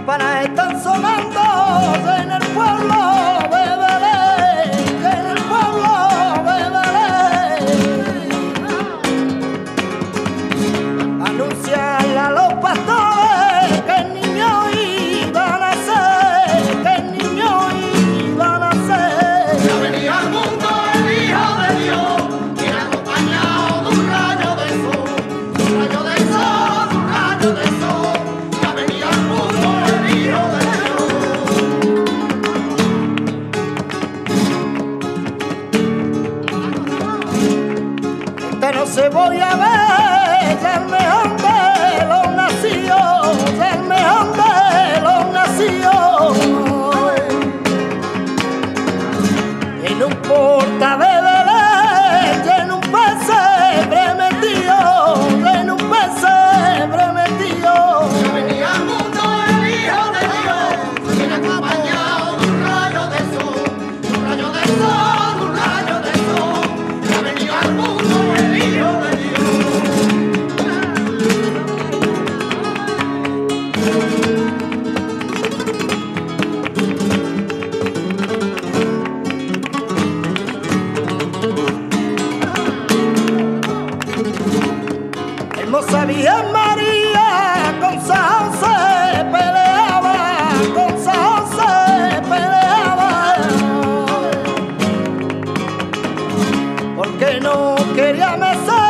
campanas están sonando en el pueblo de Belén, en el pueblo de Belén. Anuncian a los pastores que el niño iba a nacer, que el niño iba a nacer. Ya venía al mundo el Hijo de Dios, viene acompañado de un rayo de sol, un rayo de sol, un rayo de sol. Ya venía al mundo el Hijo de Dios. Este no se voy a ver, ya el mejor de los nacidos, ya el mejor de los nacidos. En un porta de Belén, en un pesebre metido, en un pesebre metido. Ya venía al mundo el Hijo de Dios, viene acompañado de un rayo de sol, un rayo de sol, un rayo de sol. Ya venía al mundo el Hijo de Dios. Hermosa Virgen María, con San José peleaba, con San José peleaba, porque no quería mecer